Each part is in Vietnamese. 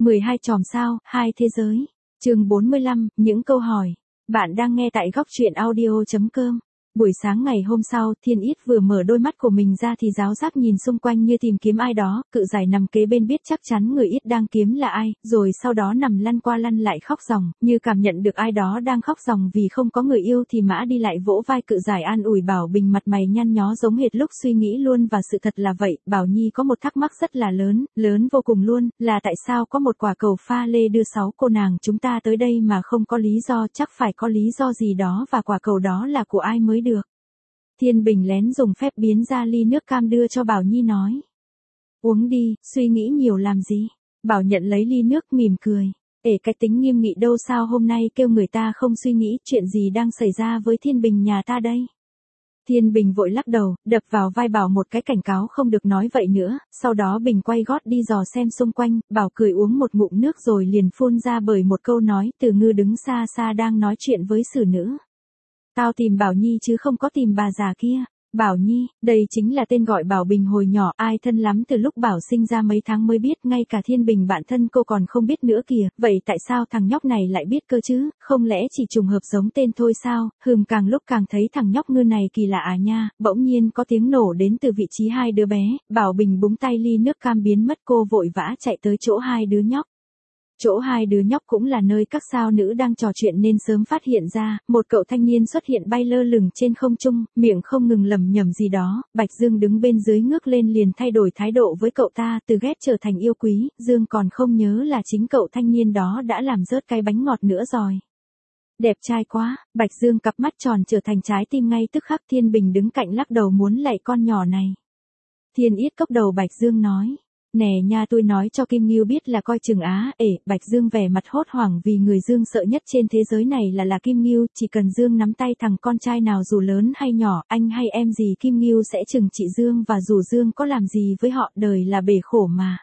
12 chòm sao, hai thế giới. Chương 45, những câu hỏi. Bạn đang nghe tại góc truyện audio.com. Buổi sáng ngày hôm sau, Thiên Yết vừa mở đôi mắt của mình ra thì giáo giác nhìn xung quanh như tìm kiếm ai đó, cự giải nằm kế bên biết chắc chắn người Yết đang kiếm là ai, rồi sau đó nằm lăn qua lăn lại khóc ròng, như cảm nhận được ai đó đang khóc ròng vì không có người yêu thì mã đi lại vỗ vai cự giải an ủi Bảo Bình mặt mày nhăn nhó giống hệt lúc suy nghĩ luôn và sự thật là vậy, Bảo Nhi có một thắc mắc rất là lớn vô cùng luôn, là tại sao có một quả cầu pha lê đưa 6 cô nàng chúng ta tới đây mà không có lý do, chắc phải có lý do gì đó và quả cầu đó là của ai mới được. Thiên Bình lén dùng phép biến ra ly nước cam đưa cho Bảo Nhi nói. Uống đi, suy nghĩ nhiều làm gì. Bảo nhận lấy ly nước mỉm cười. Cái tính nghiêm nghị đâu sao hôm nay kêu người ta không suy nghĩ chuyện gì đang xảy ra với Thiên Bình nhà ta đây. Thiên Bình vội lắc đầu, đập vào vai Bảo một cái cảnh cáo không được nói vậy nữa, sau đó Bình quay gót đi dò xem xung quanh, Bảo cười uống một ngụm nước rồi liền phun ra bởi một câu nói, Từ Ngư đứng xa xa đang nói chuyện với xử nữ. Tao tìm Bảo Nhi chứ không có tìm bà già kia. Bảo Nhi, đây chính là tên gọi Bảo Bình hồi nhỏ, ai thân lắm từ lúc Bảo sinh ra mấy tháng mới biết, ngay cả Thiên Bình bạn thân cô còn không biết nữa kìa, vậy tại sao thằng nhóc này lại biết cơ chứ, không lẽ chỉ trùng hợp giống tên thôi sao, càng lúc càng thấy thằng nhóc Ngư này kỳ lạ à nha, bỗng nhiên có tiếng nổ đến từ vị trí hai đứa bé, Bảo Bình búng tay ly nước cam biến mất cô vội vã chạy tới chỗ hai đứa nhóc. Chỗ hai đứa nhóc cũng là nơi các sao nữ đang trò chuyện nên sớm phát hiện ra, một cậu thanh niên xuất hiện bay lơ lửng trên không trung, miệng không ngừng lẩm nhẩm gì đó, Bạch Dương đứng bên dưới ngước lên liền thay đổi thái độ với cậu ta, từ ghét trở thành yêu quý, Dương còn không nhớ là chính cậu thanh niên đó đã làm rớt cái bánh ngọt nữa rồi. Đẹp trai quá, Bạch Dương cặp mắt tròn trở thành trái tim ngay tức khắc. Thiên Bình đứng cạnh lắc đầu muốn lạy con nhỏ này. Thiên Yết cốc đầu Bạch Dương nói. Nè nha tôi nói cho Kim Ngưu biết là coi chừng á. Bạch Dương vẻ mặt hốt hoảng vì người Dương sợ nhất trên thế giới này là Kim Ngưu, chỉ cần Dương nắm tay thằng con trai nào dù lớn hay nhỏ, anh hay em gì Kim Ngưu sẽ trừng trị Dương và dù Dương có làm gì với họ đời là bể khổ mà.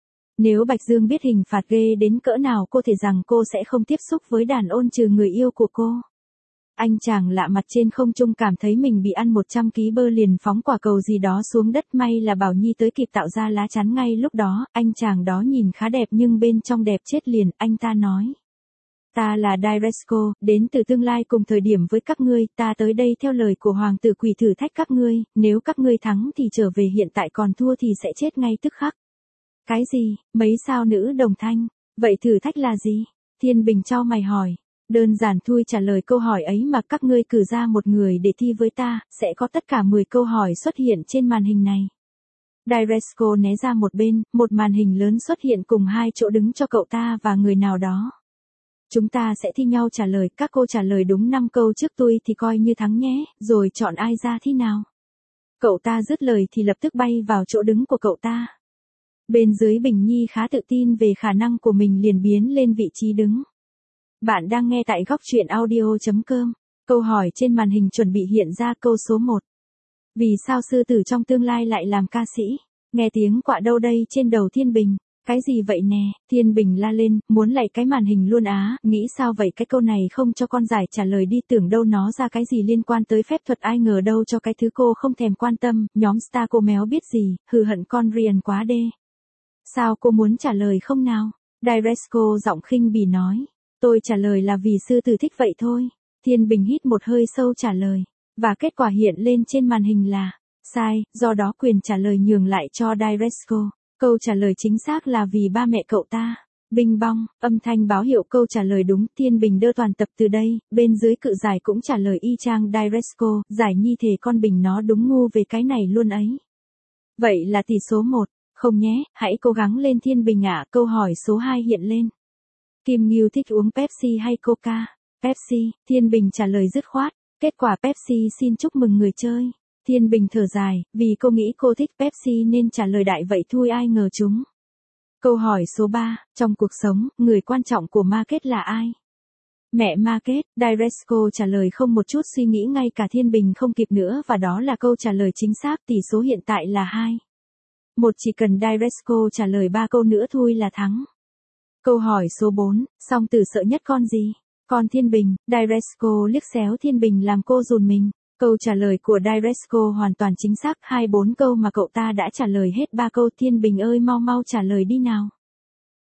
Nếu Bạch Dương biết hình phạt ghê đến cỡ nào cô thể rằng cô sẽ không tiếp xúc với đàn ôn trừ người yêu của cô. Anh chàng lạ mặt trên không trung cảm thấy mình bị ăn 100 ký bơ liền phóng quả cầu gì đó xuống đất, may là Bảo Nhi tới kịp tạo ra lá chắn ngay lúc đó, anh chàng đó nhìn khá đẹp nhưng bên trong đẹp chết liền, anh ta nói. Ta là Dairesco, đến từ tương lai cùng thời điểm với các ngươi, ta tới đây theo lời của Hoàng tử Quỷ thử thách các ngươi, nếu các ngươi thắng thì trở về hiện tại còn thua thì sẽ chết ngay tức khắc. Cái gì, mấy sao nữ đồng thanh, vậy thử thách là gì? Thiên Bình chau mày hỏi. Đơn giản thôi trả lời câu hỏi ấy mà các ngươi cử ra một người để thi với ta, sẽ có tất cả 10 câu hỏi xuất hiện trên màn hình này. Dairesco né ra một bên, một màn hình lớn xuất hiện cùng hai chỗ đứng cho cậu ta và người nào đó. Chúng ta sẽ thi nhau trả lời, các cô trả lời đúng 5 câu trước tôi thì coi như thắng nhé, rồi chọn ai ra thi nào. Cậu ta dứt lời thì lập tức bay vào chỗ đứng của cậu ta. Bên dưới Bình Nhi khá tự tin về khả năng của mình liền biến lên vị trí đứng. Bạn đang nghe tại góc truyện audio.com. Câu hỏi trên màn hình chuẩn bị hiện ra câu số 1. Vì sao sư tử trong tương lai lại làm ca sĩ? Nghe tiếng quạ đâu đây trên đầu Thiên Bình. Cái gì vậy nè? Thiên Bình la lên, muốn lạy cái màn hình luôn á, nghĩ sao vậy cái câu này không cho con giải trả lời đi, tưởng đâu nó ra cái gì liên quan tới phép thuật, ai ngờ đâu cho cái thứ cô không thèm quan tâm, nhóm star cô méo biết gì, hừ hận con Rian quá đê. Sao cô muốn trả lời không nào? Dairesco giọng khinh bỉ nói. Tôi trả lời là vì sư tử thích vậy thôi. Thiên Bình hít một hơi sâu trả lời. Và kết quả hiện lên trên màn hình là sai, do đó quyền trả lời nhường lại cho Dairesco. Câu trả lời chính xác là vì ba mẹ cậu ta. Binh bong, âm thanh báo hiệu câu trả lời đúng. Thiên Bình đơ toàn tập từ đây, bên dưới cự giải cũng trả lời y chang Dairesco. Giải Nhi thề con Bình nó đúng ngu về cái này luôn ấy. Vậy là tỷ số 1. Không nhé, hãy cố gắng lên Thiên Bình ạ. Câu hỏi số 2 hiện lên. Kim Ngưu thích uống Pepsi hay Coca? Pepsi, Thiên Bình trả lời dứt khoát. Kết quả Pepsi, xin chúc mừng người chơi. Thiên Bình thở dài, vì cô nghĩ cô thích Pepsi nên trả lời đại vậy thôi, ai ngờ chúng. Câu hỏi số 3, trong cuộc sống, người quan trọng của Market là ai? Mẹ Market, Dairesco trả lời không một chút suy nghĩ, ngay cả Thiên Bình không kịp nữa, và đó là câu trả lời chính xác. Tỷ số hiện tại là 2. Chỉ cần Dairesco trả lời 3 câu nữa thôi là thắng. Câu hỏi số 4, song tử sợ nhất con gì? Con Thiên Bình. Dairesco liếc xéo Thiên Bình làm cô run mình. Câu trả lời của Dairesco hoàn toàn chính xác, 24 câu mà cậu ta đã trả lời hết 3 câu. Thiên Bình ơi mau mau trả lời đi nào.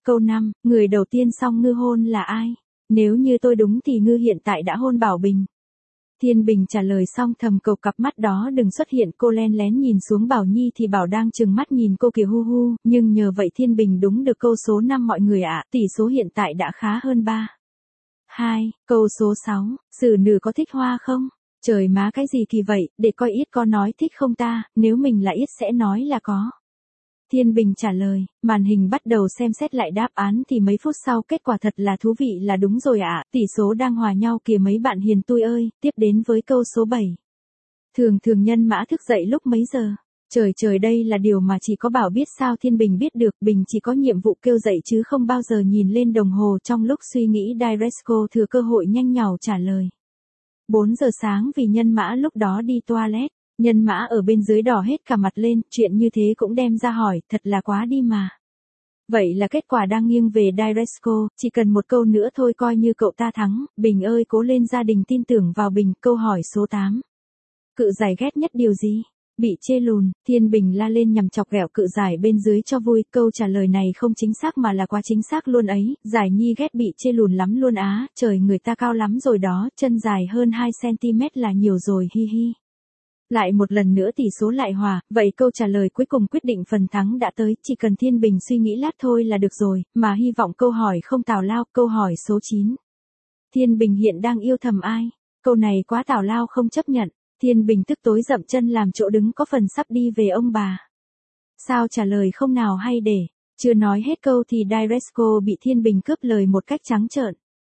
Câu 5, người đầu tiên Song Ngư hôn là ai? Nếu như tôi đúng thì Ngư hiện tại đã hôn Bảo Bình. Thiên Bình trả lời xong thầm cầu cặp mắt đó đừng xuất hiện, cô len lén nhìn xuống Bảo Nhi thì Bảo đang trừng mắt nhìn cô kìa hu hu, nhưng nhờ vậy Thiên Bình đúng được câu số 5 mọi người ạ, tỷ số hiện tại đã khá hơn 3-2, câu số 6, xử nữ có thích hoa không? Trời má cái gì kỳ vậy, để coi Yết có nói thích không ta, nếu mình là Yết sẽ nói là có. Thiên Bình trả lời, màn hình bắt đầu xem xét lại đáp án thì mấy phút sau kết quả thật là thú vị là đúng rồi ạ, tỷ số đang hòa nhau kìa mấy bạn hiền tui ơi, tiếp đến với câu số 7. Thường nhân mã thức dậy lúc mấy giờ? Trời đây là điều mà chỉ có Bảo biết sao Thiên Bình biết được, Bình chỉ có nhiệm vụ kêu dậy chứ không bao giờ nhìn lên đồng hồ trong lúc suy nghĩ. Direcsco thừa cơ hội nhanh nhảu trả lời. 4 giờ sáng vì nhân mã lúc đó đi toilet. Nhân mã ở bên dưới đỏ hết cả mặt lên, chuyện như thế cũng đem ra hỏi, thật là quá đi mà. Vậy là kết quả đang nghiêng về Direcsco, chỉ cần một câu nữa thôi coi như cậu ta thắng, Bình ơi cố lên gia đình tin tưởng vào Bình. Câu hỏi số 8. Cự giải ghét nhất điều gì? Bị chê lùn, Thiên Bình la lên nhằm chọc ghẹo cự giải bên dưới cho vui, câu trả lời này không chính xác mà là quá chính xác luôn ấy, Giải Nhi ghét bị chê lùn lắm luôn á, trời người ta cao lắm rồi đó, chân dài hơn 2cm là nhiều rồi hi hi. Lại một lần nữa tỷ số lại hòa, vậy câu trả lời cuối cùng quyết định phần thắng đã tới, chỉ cần Thiên Bình suy nghĩ lát thôi là được rồi, mà hy vọng câu hỏi không tào lao. Câu hỏi số 9. Thiên Bình hiện đang yêu thầm ai? Câu này quá tào lao không chấp nhận. Thiên Bình tức tối dậm chân làm chỗ đứng có phần sắp đi về ông bà. Sao trả lời không nào hay để, chưa nói hết câu thì Direcsco bị Thiên Bình cướp lời một cách trắng trợn.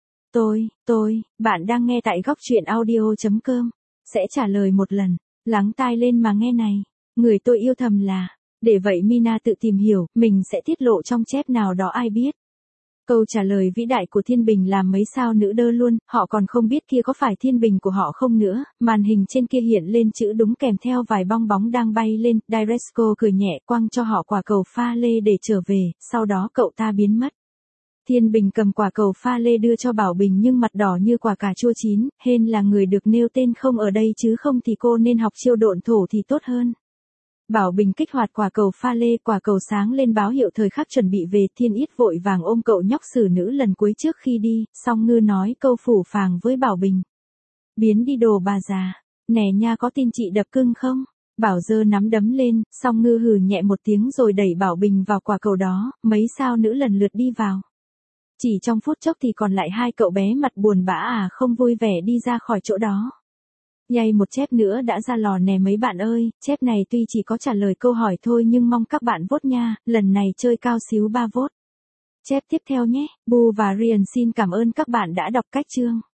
Bạn đang nghe tại góc truyện audio.com, sẽ trả lời một lần. Lắng tai lên mà nghe này, người tôi yêu thầm là, để vậy Mina tự tìm hiểu, mình sẽ tiết lộ trong chép nào đó ai biết. Câu trả lời vĩ đại của Thiên Bình làm mấy sao nữ đơ luôn, họ còn không biết kia có phải Thiên Bình của họ không nữa, màn hình trên kia hiện lên chữ đúng kèm theo vài bong bóng đang bay lên, Direcsco cười nhẹ quăng cho họ quả cầu pha lê để trở về, sau đó cậu ta biến mất. Thiên Bình cầm quả cầu pha lê đưa cho Bảo Bình nhưng mặt đỏ như quả cà chua chín, hên là người được nêu tên không ở đây chứ không thì cô nên học chiêu độn thổ thì tốt hơn. Bảo Bình kích hoạt quả cầu pha lê, quả cầu sáng lên báo hiệu thời khắc chuẩn bị về, Thiên Yết vội vàng ôm cậu nhóc xử nữ lần cuối trước khi đi, Song Ngư nói câu phủ phàng với Bảo Bình. Biến đi đồ bà già, nè nha có tin chị đập cưng không? Bảo giơ nắm đấm lên, Song Ngư hừ nhẹ một tiếng rồi đẩy Bảo Bình vào quả cầu đó, mấy sao nữ lần lượt đi vào. Chỉ trong phút chốc thì còn lại hai cậu bé mặt buồn bã không vui vẻ đi ra khỏi chỗ đó. Yay một chép nữa đã ra lò nè mấy bạn ơi, chép này tuy chỉ có trả lời câu hỏi thôi nhưng mong các bạn vote nha, lần này chơi cao xíu 3 vote. Chép tiếp theo nhé, Bu và Ryan xin cảm ơn các bạn đã đọc cách chương.